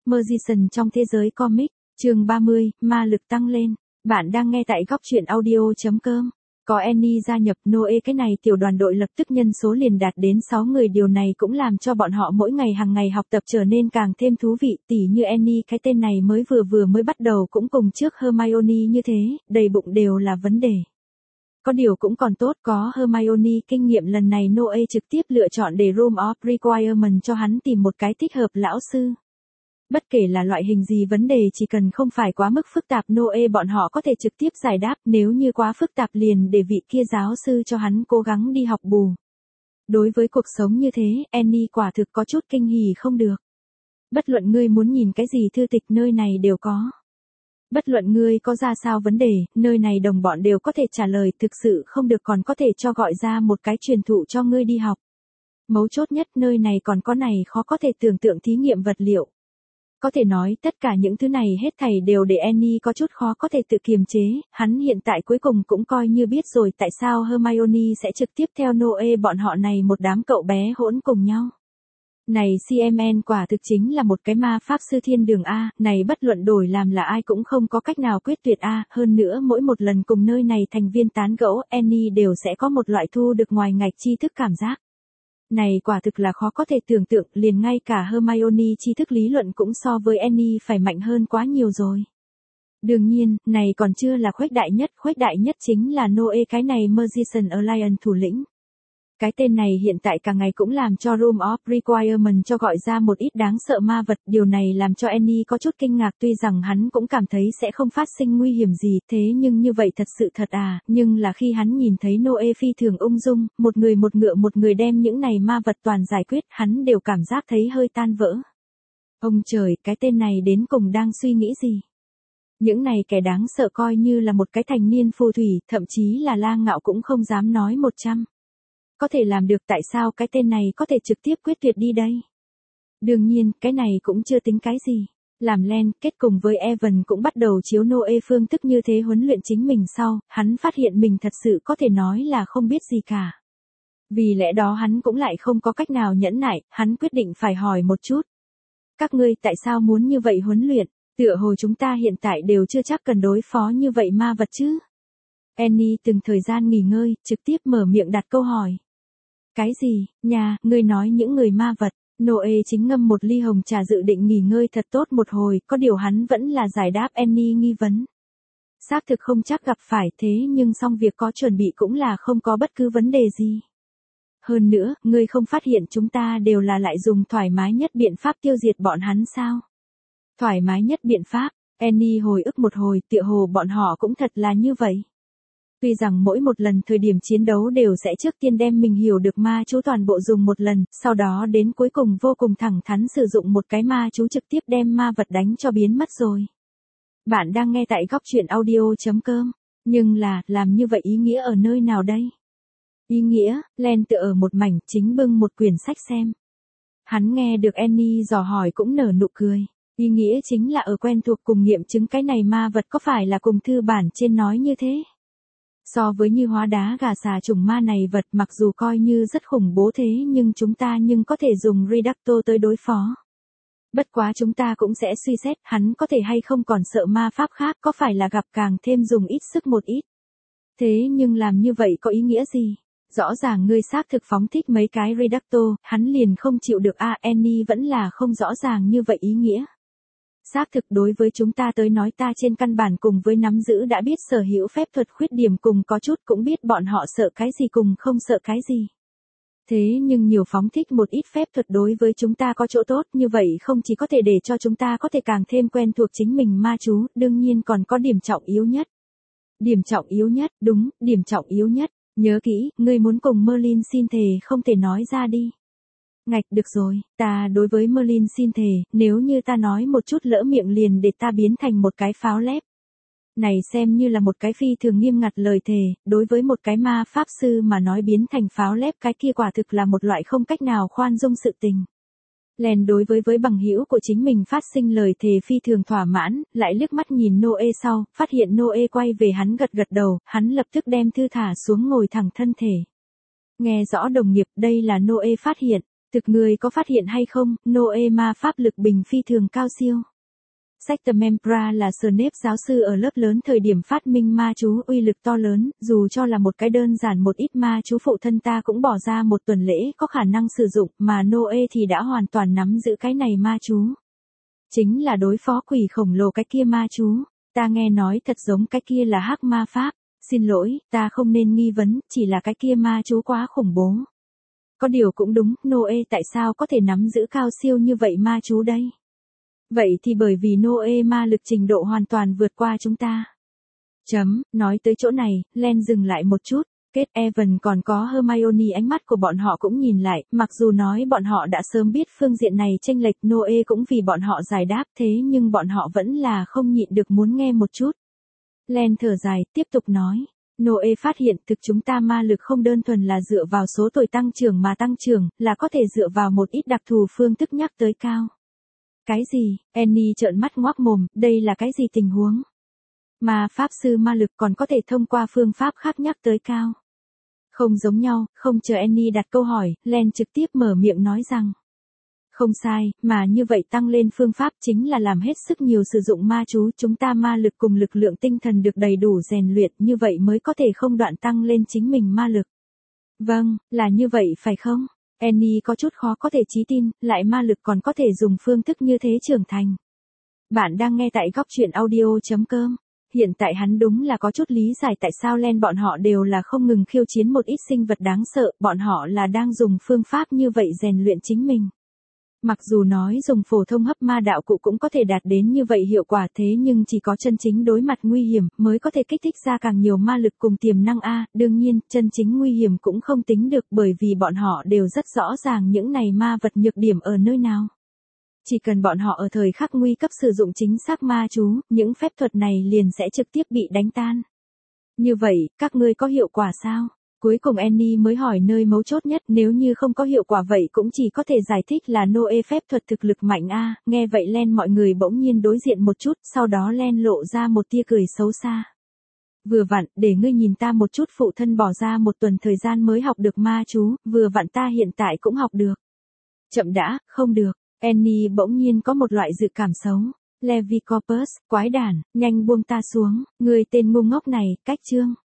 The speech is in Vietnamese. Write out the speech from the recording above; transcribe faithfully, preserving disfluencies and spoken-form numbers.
Magician trong thế giới comic, chương ba mươi, ma lực tăng lên. Bạn đang nghe tại góc truyện audio chấm com. Có Annie gia nhập Noe cái này tiểu đoàn đội lập tức nhân số liền đạt đến sáu người, điều này cũng làm cho bọn họ mỗi ngày hàng ngày học tập trở nên càng thêm thú vị, tỉ như Annie cái tên này mới vừa vừa mới bắt đầu cũng cùng trước Hermione như thế, đầy bụng đều là vấn đề. Có điều cũng còn tốt, có Hermione kinh nghiệm lần này Noe trực tiếp lựa chọn để Room of Requirement cho hắn tìm một cái thích hợp lão sư. Bất kể là loại hình gì vấn đề chỉ cần không phải quá mức phức tạp Noe bọn họ có thể trực tiếp giải đáp, nếu như quá phức tạp liền để vị kia giáo sư cho hắn cố gắng đi học bù. Đối với cuộc sống như thế, Annie quả thực có chút kinh hỉ không được. Bất luận ngươi muốn nhìn cái gì thư tịch nơi này đều có. Bất luận ngươi có ra sao vấn đề, nơi này đồng bọn đều có thể trả lời, thực sự không được còn có thể cho gọi ra một cái truyền thụ cho ngươi đi học. Mấu chốt nhất nơi này còn có này khó có thể tưởng tượng thí nghiệm vật liệu. Có thể nói tất cả những thứ này hết thảy đều để Annie có chút khó có thể tự kiềm chế, hắn hiện tại cuối cùng cũng coi như biết rồi tại sao Hermione sẽ trực tiếp theo Noe bọn họ này một đám cậu bé hỗn cùng nhau. Này xê em en quả thực chính là một cái ma pháp sư thiên đường A, này bất luận đổi làm là ai cũng không có cách nào quyết tuyệt A, hơn nữa mỗi một lần cùng nơi này thành viên tán gẫu, Annie đều sẽ có một loại thu được ngoài ngạch tri thức cảm giác. Này quả thực là khó có thể tưởng tượng, liền ngay cả Hermione tri thức lý luận cũng so với Annie phải mạnh hơn quá nhiều rồi. Đương nhiên, này còn chưa là khuếch đại nhất, khuếch đại nhất chính là Noe cái này Magician Alliance thủ lĩnh. Cái tên này hiện tại cả ngày cũng làm cho Room of Requirement cho gọi ra một ít đáng sợ ma vật, điều này làm cho Annie có chút kinh ngạc, tuy rằng hắn cũng cảm thấy sẽ không phát sinh nguy hiểm gì, thế nhưng như vậy thật sự thật à, nhưng là khi hắn nhìn thấy Noe phi thường ung dung, một người một ngựa một người đem những này ma vật toàn giải quyết, hắn đều cảm giác thấy hơi tan vỡ. Ông trời, cái tên này đến cùng đang suy nghĩ gì? Những này kẻ đáng sợ coi như là một cái thành niên phù thủy, thậm chí là La Ngạo cũng không dám nói một trăm. Có thể làm được, tại sao cái tên này có thể trực tiếp quyết tuyệt đi đây? Đương nhiên, cái này cũng chưa tính cái gì. Làm Len, kết cùng với Evan cũng bắt đầu chiếu Noe phương thức như thế huấn luyện chính mình sau, hắn phát hiện mình thật sự có thể nói là không biết gì cả. Vì lẽ đó hắn cũng lại không có cách nào nhẫn nại, hắn quyết định phải hỏi một chút. Các ngươi tại sao muốn như vậy huấn luyện? Tựa hồ chúng ta hiện tại đều chưa chắc cần đối phó như vậy ma vật chứ? Annie từng thời gian nghỉ ngơi, trực tiếp mở miệng đặt câu hỏi. Cái gì, nhà, ngươi nói những người ma vật? Noe chính ngâm một ly hồng trà dự định nghỉ ngơi thật tốt một hồi, có điều hắn vẫn là giải đáp Annie nghi vấn. Xác thực không chắc gặp phải, thế nhưng xong việc có chuẩn bị cũng là không có bất cứ vấn đề gì. Hơn nữa, ngươi không phát hiện chúng ta đều là lại dùng thoải mái nhất biện pháp tiêu diệt bọn hắn sao? Thoải mái nhất biện pháp, Annie hồi ức một hồi, tựa hồ bọn họ cũng thật là như vậy. Tuy rằng mỗi một lần thời điểm chiến đấu đều sẽ trước tiên đem mình hiểu được ma chú toàn bộ dùng một lần, sau đó đến cuối cùng vô cùng thẳng thắn sử dụng một cái ma chú trực tiếp đem ma vật đánh cho biến mất rồi. Bạn đang nghe tại góc truyện audio chấm com, nhưng là, làm như vậy ý nghĩa ở nơi nào đây? Ý nghĩa, Len tựa ở một mảnh chính bưng một quyển sách xem. Hắn nghe được Annie dò hỏi cũng nở nụ cười. Ý nghĩa chính là ở quen thuộc cùng nghiệm chứng cái này ma vật có phải là cùng thư bản trên nói như thế. So với như hóa đá gà xà trùng ma này vật mặc dù coi như rất khủng bố thế nhưng chúng ta nhưng có thể dùng Reducto tới đối phó. Bất quá chúng ta cũng sẽ suy xét hắn có thể hay không còn sợ ma pháp khác, có phải là gặp càng thêm dùng ít sức một ít. Thế nhưng làm như vậy có ý nghĩa gì? Rõ ràng ngươi xác thực phóng thích mấy cái Reducto, hắn liền không chịu được a. Annie vẫn là không rõ ràng như vậy ý nghĩa. Xác thực đối với chúng ta tới nói ta trên căn bản cùng với nắm giữ đã biết sở hữu phép thuật khuyết điểm cùng có chút cũng biết bọn họ sợ cái gì cùng không sợ cái gì. Thế nhưng nhiều phóng thích một ít phép thuật đối với chúng ta có chỗ tốt như vậy không chỉ có thể để cho chúng ta có thể càng thêm quen thuộc chính mình ma chú, đương nhiên còn có điểm trọng yếu nhất. Điểm trọng yếu nhất, đúng, điểm trọng yếu nhất, nhớ kỹ, ngươi muốn cùng Merlin xin thề không thể nói ra đi. Ngạch, được rồi, ta đối với Merlin xin thề, nếu như ta nói một chút lỡ miệng liền để ta biến thành một cái pháo lép. Này xem như là một cái phi thường nghiêm ngặt lời thề, đối với một cái ma pháp sư mà nói biến thành pháo lép cái kia quả thực là một loại không cách nào khoan dung sự tình. Len đối với với bằng hữu của chính mình phát sinh lời thề phi thường thỏa mãn, lại liếc mắt nhìn Noe sau, phát hiện Noe quay về hắn gật gật đầu, hắn lập tức đem thư thả xuống ngồi thẳng thân thể. Nghe rõ đồng nghiệp, đây là Noe phát hiện. Thực người có phát hiện hay không, Noe ma pháp lực bình phi thường cao siêu. Sector Membra là Snape giáo sư ở lớp lớn thời điểm phát minh ma chú uy lực to lớn, dù cho là một cái đơn giản một ít ma chú phụ thân ta cũng bỏ ra một tuần lễ có khả năng sử dụng, mà Noe thì đã hoàn toàn nắm giữ cái này ma chú. Chính là đối phó quỷ khổng lồ cái kia ma chú, ta nghe nói thật giống cái kia là hắc ma pháp, xin lỗi, ta không nên nghi vấn, chỉ là cái kia ma chú quá khủng bố. Có điều cũng đúng, Noe tại sao có thể nắm giữ cao siêu như vậy ma chú đây? Vậy thì bởi vì Noe ma lực trình độ hoàn toàn vượt qua chúng ta. Chấm, nói tới chỗ này, Len dừng lại một chút, Kết Evan còn có Hermione ánh mắt của bọn họ cũng nhìn lại, mặc dù nói bọn họ đã sớm biết phương diện này chênh lệch Noe cũng vì bọn họ giải đáp thế nhưng bọn họ vẫn là không nhịn được muốn nghe một chút. Len thở dài, tiếp tục nói. Noe phát hiện thực chúng ta ma lực không đơn thuần là dựa vào số tuổi tăng trưởng mà tăng trưởng, là có thể dựa vào một ít đặc thù phương thức nhắc tới cao. Cái gì? Annie trợn mắt ngoác mồm, đây là cái gì tình huống? Mà pháp sư ma lực còn có thể thông qua phương pháp khác nhắc tới cao. Không giống nhau, không chờ Annie đặt câu hỏi, Len trực tiếp mở miệng nói rằng. Không sai, mà như vậy tăng lên phương pháp chính là làm hết sức nhiều sử dụng ma chú, chúng ta ma lực cùng lực lượng tinh thần được đầy đủ rèn luyện, như vậy mới có thể không đoạn tăng lên chính mình ma lực. Vâng, là như vậy phải không? Annie có chút khó có thể trí tin, lại ma lực còn có thể dùng phương thức như thế trưởng thành. Bạn đang nghe tại góc truyện audio chấm com. Hiện tại hắn đúng là có chút lý giải tại sao Len bọn họ đều là không ngừng khiêu chiến một ít sinh vật đáng sợ, bọn họ là đang dùng phương pháp như vậy rèn luyện chính mình. Mặc dù nói dùng phổ thông hấp ma đạo cụ cũng có thể đạt đến như vậy hiệu quả thế nhưng chỉ có chân chính đối mặt nguy hiểm mới có thể kích thích ra càng nhiều ma lực cùng tiềm năng A, đương nhiên, chân chính nguy hiểm cũng không tính được bởi vì bọn họ đều rất rõ ràng những này ma vật nhược điểm ở nơi nào. Chỉ cần bọn họ ở thời khắc nguy cấp sử dụng chính xác ma chú, những phép thuật này liền sẽ trực tiếp bị đánh tan. Như vậy, các ngươi có hiệu quả sao? Cuối cùng Annie mới hỏi nơi mấu chốt nhất, nếu như không có hiệu quả vậy cũng chỉ có thể giải thích là Noe phép thuật thực lực mạnh a. Nghe vậy Len mọi người bỗng nhiên đối diện một chút, sau đó Len lộ ra một tia cười xấu xa. Vừa vặn, để ngươi nhìn ta một chút, phụ thân bỏ ra một tuần thời gian mới học được ma chú, vừa vặn ta hiện tại cũng học được. Chậm đã, không được. Annie bỗng nhiên có một loại dự cảm xấu. Levi Corpus, quái đản, nhanh buông ta xuống, người tên ngu ngốc này, cách chương.